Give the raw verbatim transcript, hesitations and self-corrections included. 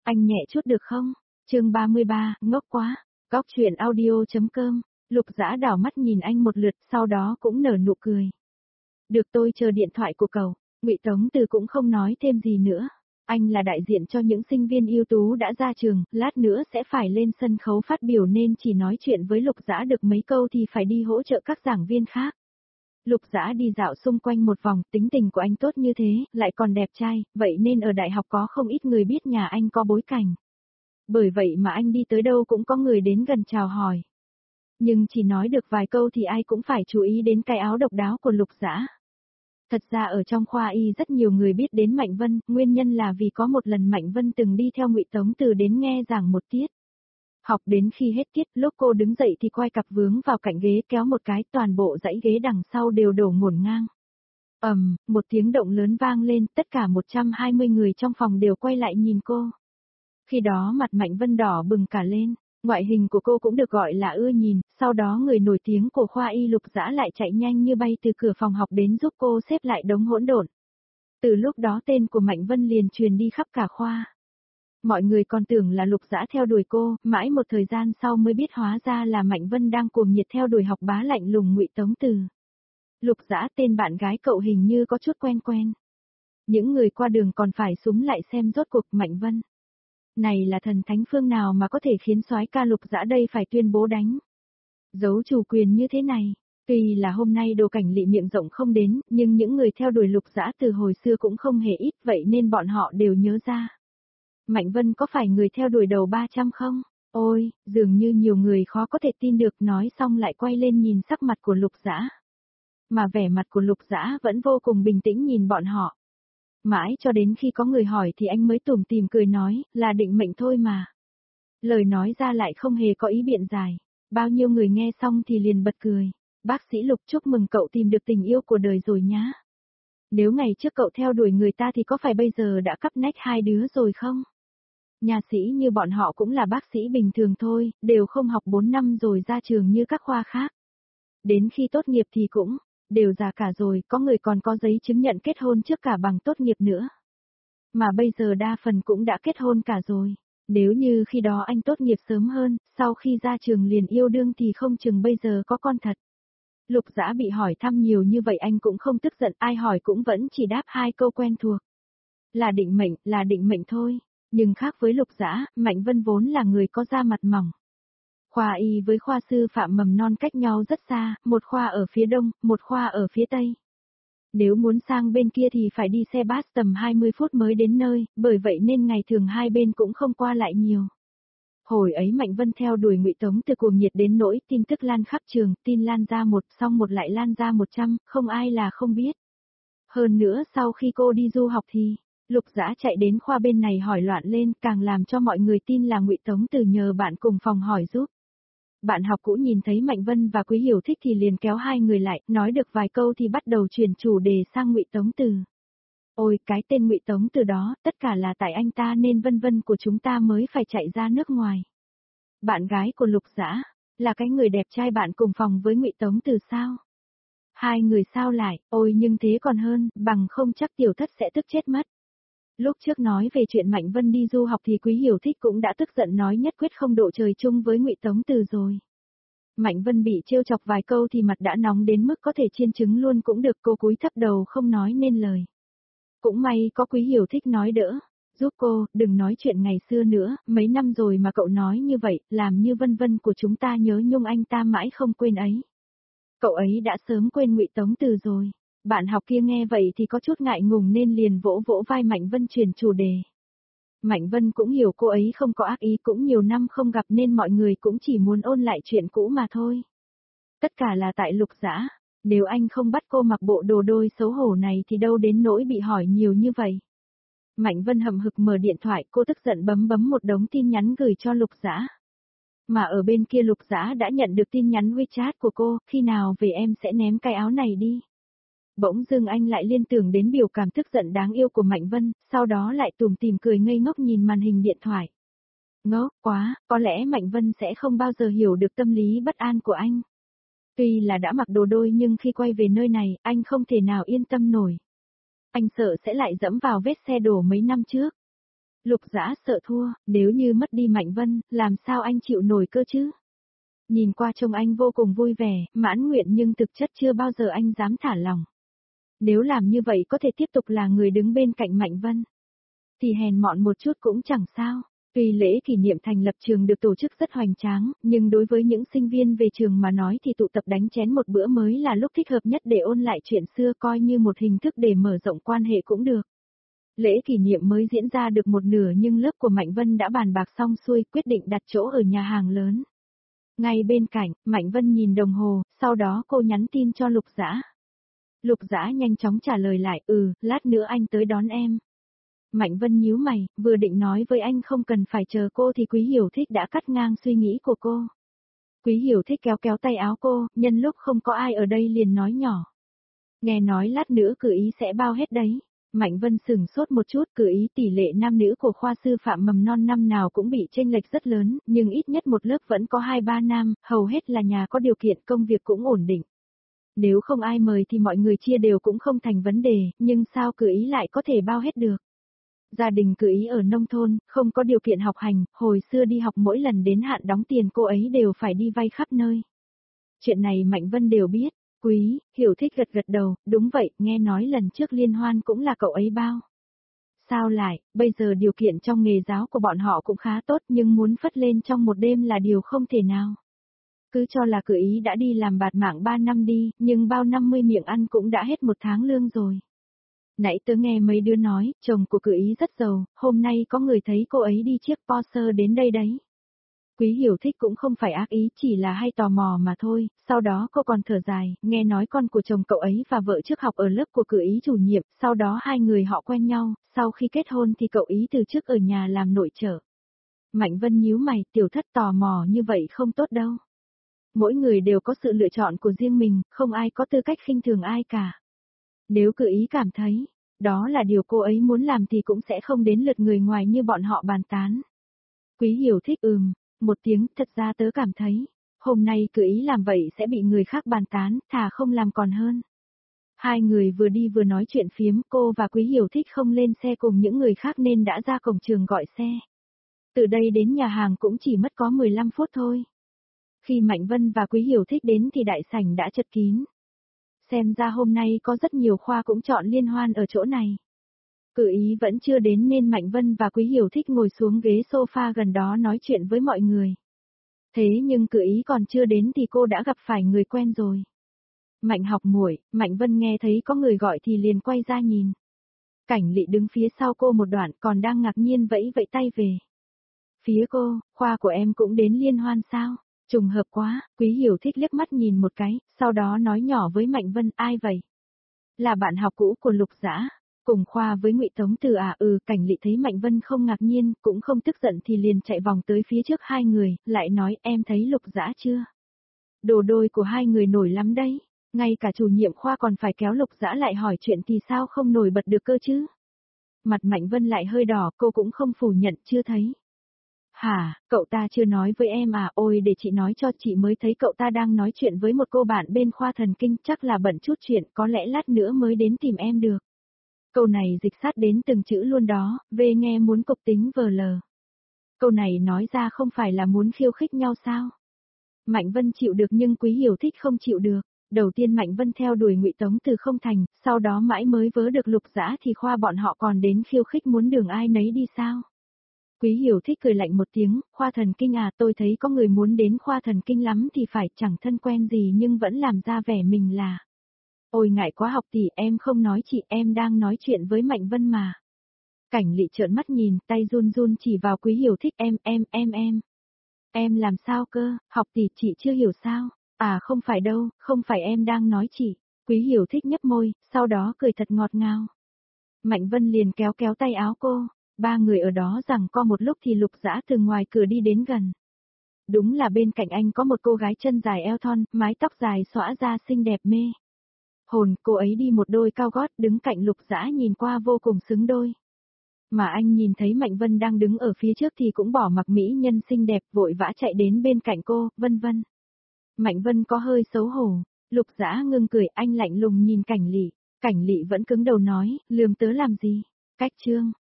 Anh nhẹ chút được không? Chương ba mươi ba, ngốc quá. Góc truyện audio.com. Lục Dã đảo mắt nhìn anh một lượt, sau đó cũng nở nụ cười. Được, tôi chờ điện thoại của cậu. Ngụy Tống Từ cũng không nói thêm gì nữa. Anh là đại diện cho những sinh viên ưu tú đã ra trường, lát nữa sẽ phải lên sân khấu phát biểu nên chỉ nói chuyện với Lục Dã được mấy câu thì phải đi hỗ trợ các giảng viên khác. Lục Dã đi dạo xung quanh một vòng, tính tình của anh tốt như thế, lại còn đẹp trai, vậy nên ở đại học có không ít người biết nhà anh có bối cảnh. Bởi vậy mà anh đi tới đâu cũng có người đến gần chào hỏi. Nhưng chỉ nói được vài câu thì ai cũng phải chú ý đến cái áo độc đáo của Lục Dã. Thật ra ở trong khoa y rất nhiều người biết đến Mạnh Vân, nguyên nhân là vì có một lần Mạnh Vân từng đi theo Ngụy Tống Từ đến nghe giảng một tiết. Học đến khi hết tiết, lúc cô đứng dậy thì quay cặp vướng vào cạnh ghế kéo một cái, toàn bộ dãy ghế đằng sau đều đổ ngổn ngang. Ầm, um, một tiếng động lớn vang lên, tất cả một trăm hai mươi người trong phòng đều quay lại nhìn cô. Khi đó mặt Mạnh Vân đỏ bừng cả lên, ngoại hình của cô cũng được gọi là ưa nhìn, sau đó người nổi tiếng của khoa y Lục Dã lại chạy nhanh như bay từ cửa phòng học đến giúp cô xếp lại đống hỗn độn. Từ lúc đó tên của Mạnh Vân liền truyền đi khắp cả khoa. Mọi người còn tưởng là Lục Dã theo đuổi cô, mãi một thời gian sau mới biết hóa ra là Mạnh Vân đang cuồng nhiệt theo đuổi học bá lạnh lùng Ngụy Tống Từ. Lục Dã, tên bạn gái cậu hình như có chút quen quen. Những người qua đường còn phải súng lại xem rốt cuộc Mạnh Vân. Này là thần thánh phương nào mà có thể khiến soái ca Lục Dã đây phải tuyên bố đánh. Giấu chủ quyền như thế này. Tuy là hôm nay Đồ Cảnh Lị miệng rộng không đến, nhưng những người theo đuổi Lục Dã từ hồi xưa cũng không hề ít, vậy nên bọn họ đều nhớ ra. Mạnh Vân có phải người theo đuổi đầu ba trăm không? Ôi, dường như nhiều người khó có thể tin được, nói xong lại quay lên nhìn sắc mặt của Lục Dã. Mà vẻ mặt của Lục Dã vẫn vô cùng bình tĩnh nhìn bọn họ. Mãi cho đến khi có người hỏi thì anh mới tủm tỉm cười nói, là định mệnh thôi mà. Lời nói ra lại không hề có ý biện giải. Bao nhiêu người nghe xong thì liền bật cười. Bác sĩ Lục, chúc mừng cậu tìm được tình yêu của đời rồi nhá. Nếu ngày trước cậu theo đuổi người ta thì có phải bây giờ đã cắp nách hai đứa rồi không? Nhà sĩ như bọn họ cũng là bác sĩ bình thường thôi, đều không học bốn năm rồi ra trường như các khoa khác. Đến khi tốt nghiệp thì cũng, đều già cả rồi, có người còn có giấy chứng nhận kết hôn trước cả bằng tốt nghiệp nữa. Mà bây giờ đa phần cũng đã kết hôn cả rồi. Nếu như khi đó anh tốt nghiệp sớm hơn, sau khi ra trường liền yêu đương thì không chừng bây giờ có con thật. Lục Dã bị hỏi thăm nhiều như vậy anh cũng không tức giận, ai hỏi cũng vẫn chỉ đáp hai câu quen thuộc. Là định mệnh, là định mệnh thôi. Nhưng khác với Lục Dã, Mạnh Vân vốn là người có da mặt mỏng. Khoa y với khoa sư phạm mầm non cách nhau rất xa, một khoa ở phía đông, một khoa ở phía tây. Nếu muốn sang bên kia thì phải đi xe bus tầm hai mươi phút mới đến nơi, bởi vậy nên ngày thường hai bên cũng không qua lại nhiều. Hồi ấy Mạnh Vân theo đuổi Ngụy Tống Từ cuồng nhiệt đến nỗi tin tức lan khắp trường, tin lan ra một, xong một lại lan ra một trăm, không ai là không biết. Hơn nữa sau khi cô đi du học thì, Lục Dã chạy đến khoa bên này hỏi loạn lên, càng làm cho mọi người tin là Ngụy Tống Từ nhờ bạn cùng phòng hỏi giúp. Bạn học cũ nhìn thấy Mạnh Vân và Quý Hiểu thích thì liền kéo hai người lại, nói được vài câu thì bắt đầu chuyển chủ đề sang Ngụy Tống Từ. Ôi, cái tên Ngụy Tống Từ đó, tất cả là tại anh ta nên Vân Vân của chúng ta mới phải chạy ra nước ngoài. Bạn gái của Lục Dã, là cái người đẹp trai bạn cùng phòng với Ngụy Tống Từ sao? Hai người sao lại, ôi nhưng thế còn hơn, bằng không chắc tiểu thất sẽ tức chết mất. Lúc trước nói về chuyện Mạnh Vân đi du học thì Quý Hiểu thích cũng đã tức giận nói nhất quyết không độ trời chung với Ngụy Tống Từ rồi. Mạnh Vân bị trêu chọc vài câu thì mặt đã nóng đến mức có thể chiên trứng luôn cũng được, cô cúi thấp đầu không nói nên lời. Cũng may có Quý Hiểu thích nói đỡ, giúp cô, đừng nói chuyện ngày xưa nữa, mấy năm rồi mà cậu nói như vậy, làm như Vân Vân của chúng ta nhớ nhung anh ta mãi không quên ấy. Cậu ấy đã sớm quên Ngụy Tống Từ rồi. Bạn học kia nghe vậy thì có chút ngại ngùng nên liền vỗ vỗ vai Mạnh Vân chuyển chủ đề. Mạnh Vân cũng hiểu cô ấy không có ác ý, cũng nhiều năm không gặp nên mọi người cũng chỉ muốn ôn lại chuyện cũ mà thôi. Tất cả là tại Lục Dã, nếu anh không bắt cô mặc bộ đồ đôi xấu hổ này thì đâu đến nỗi bị hỏi nhiều như vậy. Mạnh Vân hậm hực mở điện thoại, cô tức giận bấm bấm một đống tin nhắn gửi cho Lục Dã. Mà ở bên kia Lục Dã đã nhận được tin nhắn WeChat của cô, khi nào về em sẽ ném cái áo này đi. Bỗng dưng anh lại liên tưởng đến biểu cảm tức giận đáng yêu của Mạnh Vân, sau đó lại tủm tỉm cười ngây ngốc nhìn màn hình điện thoại. Ngốc quá, có lẽ Mạnh Vân sẽ không bao giờ hiểu được tâm lý bất an của anh. Tuy là đã mặc đồ đôi nhưng khi quay về nơi này, anh không thể nào yên tâm nổi. Anh sợ sẽ lại dẫm vào vết xe đổ mấy năm trước. Lục Dã sợ thua, nếu như mất đi Mạnh Vân, làm sao anh chịu nổi cơ chứ? Nhìn qua trông anh vô cùng vui vẻ, mãn nguyện nhưng thực chất chưa bao giờ anh dám thả lòng. Nếu làm như vậy có thể tiếp tục là người đứng bên cạnh Mạnh Vân, thì hèn mọn một chút cũng chẳng sao. Tuy lễ kỷ niệm thành lập trường được tổ chức rất hoành tráng, nhưng đối với những sinh viên về trường mà nói thì tụ tập đánh chén một bữa mới là lúc thích hợp nhất để ôn lại chuyện xưa, coi như một hình thức để mở rộng quan hệ cũng được. Lễ kỷ niệm mới diễn ra được một nửa nhưng lớp của Mạnh Vân đã bàn bạc xong xuôi, quyết định đặt chỗ ở nhà hàng lớn. Ngay bên cạnh, Mạnh Vân nhìn đồng hồ, sau đó cô nhắn tin cho Lục Dã. Lục Dã nhanh chóng trả lời lại, ừ, lát nữa anh tới đón em. Mạnh Vân nhíu mày, vừa định nói với anh không cần phải chờ cô thì Quý Hiểu Thích đã cắt ngang suy nghĩ của cô. Quý Hiểu Thích kéo kéo tay áo cô, nhân lúc không có ai ở đây liền nói nhỏ. Nghe nói lát nữa cử ý sẽ bao hết đấy. Mạnh Vân sửng sốt một chút, cử ý tỷ lệ nam nữ của khoa sư phạm mầm non năm nào cũng bị chênh lệch rất lớn, nhưng ít nhất một lớp vẫn có hai ba nam, hầu hết là nhà có điều kiện, công việc cũng ổn định. Nếu không ai mời thì mọi người chia đều cũng không thành vấn đề, nhưng sao cử ý lại có thể bao hết được? Gia đình cử ý ở nông thôn, không có điều kiện học hành, hồi xưa đi học mỗi lần đến hạn đóng tiền cô ấy đều phải đi vay khắp nơi. Chuyện này Mạnh Vân đều biết. Quý Hiểu Thích gật gật đầu, đúng vậy, nghe nói lần trước liên hoan cũng là cậu ấy bao. Sao lại, bây giờ điều kiện trong nghề giáo của bọn họ cũng khá tốt nhưng muốn phất lên trong một đêm là điều không thể nào. Cứ cho là cử ý đã đi làm bạt mạng ba năm đi, nhưng bao năm mươi miệng ăn cũng đã hết một tháng lương rồi. Nãy tớ nghe mấy đứa nói, chồng của cử ý rất giàu, hôm nay có người thấy cô ấy đi chiếc Porsche đến đây đấy. Quý Hiểu Thích cũng không phải ác ý, chỉ là hay tò mò mà thôi, sau đó cô còn thở dài, nghe nói con của chồng cậu ấy và vợ trước học ở lớp của cử ý chủ nhiệm, sau đó hai người họ quen nhau, sau khi kết hôn thì cậu ý từ chức ở nhà làm nội trợ. Mạnh Vân nhíu mày, tiểu thất tò mò như vậy không tốt đâu. Mỗi người đều có sự lựa chọn của riêng mình, không ai có tư cách khinh thường ai cả. Nếu cử ý cảm thấy, đó là điều cô ấy muốn làm thì cũng sẽ không đến lượt người ngoài như bọn họ bàn tán. Quý Hiểu Thích ừm. Một tiếng, thật ra tớ cảm thấy, hôm nay cử ý làm vậy sẽ bị người khác bàn tán, thà không làm còn hơn. Hai người vừa đi vừa nói chuyện phiếm, cô và Quý Hiểu Thích không lên xe cùng những người khác nên đã ra cổng trường gọi xe. Từ đây đến nhà hàng cũng chỉ mất có mười lăm phút thôi. Khi Mạnh Vân và Quý Hiểu Thích đến thì đại sảnh đã chật kín. Xem ra hôm nay có rất nhiều khoa cũng chọn liên hoan ở chỗ này. Cử ý vẫn chưa đến nên Mạnh Vân và Quý Hiểu Thích ngồi xuống ghế sofa gần đó nói chuyện với mọi người. Thế nhưng cử ý còn chưa đến thì cô đã gặp phải người quen rồi. Mạnh Học Muội, Mạnh Vân nghe thấy có người gọi thì liền quay ra nhìn. Cảnh Lị đứng phía sau cô một đoạn còn đang ngạc nhiên vẫy vẫy tay về. Phía cô, khoa của em cũng đến liên hoan sao? Trùng hợp quá, Quý Hiểu Thích liếc mắt nhìn một cái, sau đó nói nhỏ với Mạnh Vân, ai vậy? Là bạn học cũ của Lục Dã. Cùng khoa với Ngụy Tống Từ à ừ, Cảnh Lị thấy Mạnh Vân không ngạc nhiên, cũng không tức giận thì liền chạy vòng tới phía trước hai người, lại nói em thấy Lục Dã chưa? Đồ đôi của hai người nổi lắm đấy, ngay cả chủ nhiệm khoa còn phải kéo Lục Dã lại hỏi chuyện thì sao không nổi bật được cơ chứ? Mặt Mạnh Vân lại hơi đỏ, cô cũng không phủ nhận chưa thấy. Hả, cậu ta chưa nói với em à, ôi để chị nói cho chị mới thấy cậu ta đang nói chuyện với một cô bạn bên khoa thần kinh, chắc là bận chút chuyện, có lẽ lát nữa mới đến tìm em được. Câu này dịch sát đến từng chữ luôn đó, về nghe muốn cục tính vờ lờ. Câu này nói ra không phải là muốn khiêu khích nhau sao? Mạnh Vân chịu được nhưng Quý Hiểu Thích không chịu được. Đầu tiên Mạnh Vân theo đuổi Ngụy Tống Từ không thành, sau đó mãi mới vớ được Lục Dã thì khoa bọn họ còn đến khiêu khích muốn đường ai nấy đi sao? Quý Hiểu Thích cười lạnh một tiếng, khoa thần kinh à, tôi thấy có người muốn đến khoa thần kinh lắm thì phải, chẳng thân quen gì nhưng vẫn làm ra vẻ mình là. Ôi ngại quá học tỷ, em không nói chị, em đang nói chuyện với Mạnh Vân mà. Cảnh Lị trợn mắt nhìn, tay run run chỉ vào Quý Hiểu Thích, em, em, em, em. Em làm sao cơ, học tỷ chị chưa hiểu sao? À không phải đâu, không phải em đang nói chị. Quý Hiểu Thích nhấp môi, sau đó cười thật ngọt ngào. Mạnh Vân liền kéo kéo tay áo cô, ba người ở đó giằng co một lúc thì Lục Dã từ ngoài cửa đi đến gần. Đúng là bên cạnh anh có một cô gái chân dài eo thon, mái tóc dài xõa ra xinh đẹp mê. Hồn, cô ấy đi một đôi cao gót đứng cạnh Lục Dã nhìn qua vô cùng xứng đôi. Mà anh nhìn thấy Mạnh Vân đang đứng ở phía trước thì cũng bỏ mặc mỹ nhân xinh đẹp vội vã chạy đến bên cạnh cô, vân vân. Mạnh Vân có hơi xấu hổ, Lục Dã ngưng cười, anh lạnh lùng nhìn Cảnh Lị. Cảnh Lị vẫn cứng đầu nói, lườm tớ làm gì? Cách trương,